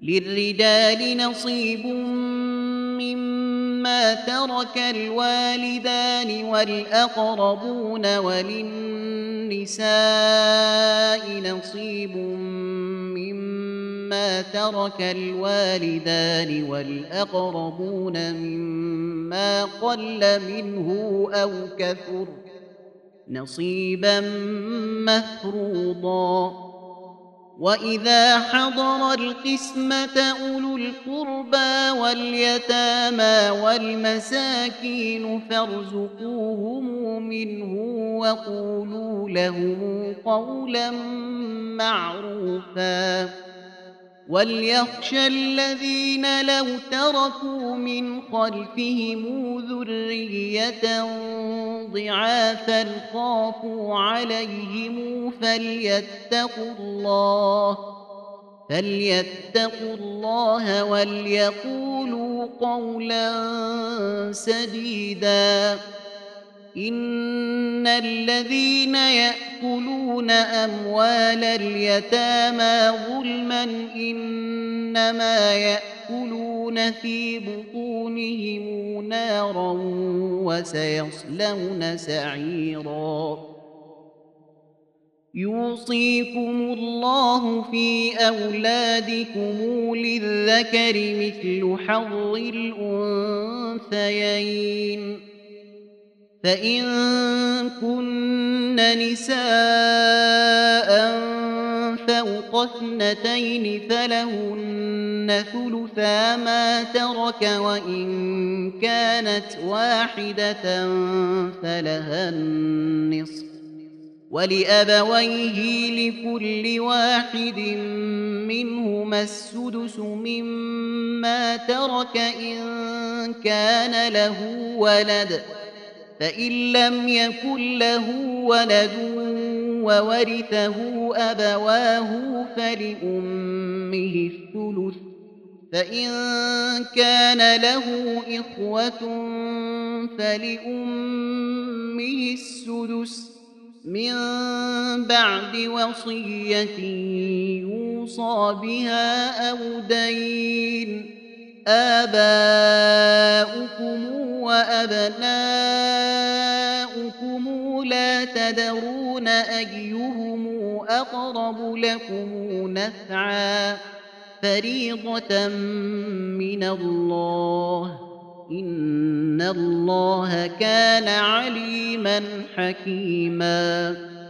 للرجال نصيب مما ترك الوالدان والأقربون وللنساء نصيب مما ترك الوالدان والأقربون مما قل منه أو كثر نصيبا مفروضا. وإذا حضر القسمة أولو القربى واليتامى والمساكين فارزقوهم منه وقولوا لهم قولا معروفا. وليخشى الذين لو تركوا من خلفهم ذرية ضعافا خافوا عليهم فليتقوا الله وليقولوا قولا سديدا. إن الذين يأكلون أموال اليتامى ظلما إنما يأكلون في بطونهم نارا وسيصلون سعيرا. يوصيكم الله في أولادكم للذكر مثل حظ الأنثيين. فإن كن نساء فوق اثنتين فلهن ثلثا ما ترك وإن كانت واحدة فلها النصف ولأبويه لكل واحد منهما السدس مما ترك إن كان له ولد فإن لم يكن له ولد وورثه أبواه فلأمه الثلث فإن كان له إخوة فلأمه السدس من بعد وصية يوصى بها أو دين. آباؤكم وأبناؤكم لا تدرون أيهم أقرب لكم نفعا فريضة من الله إن الله كان عليما حكيما.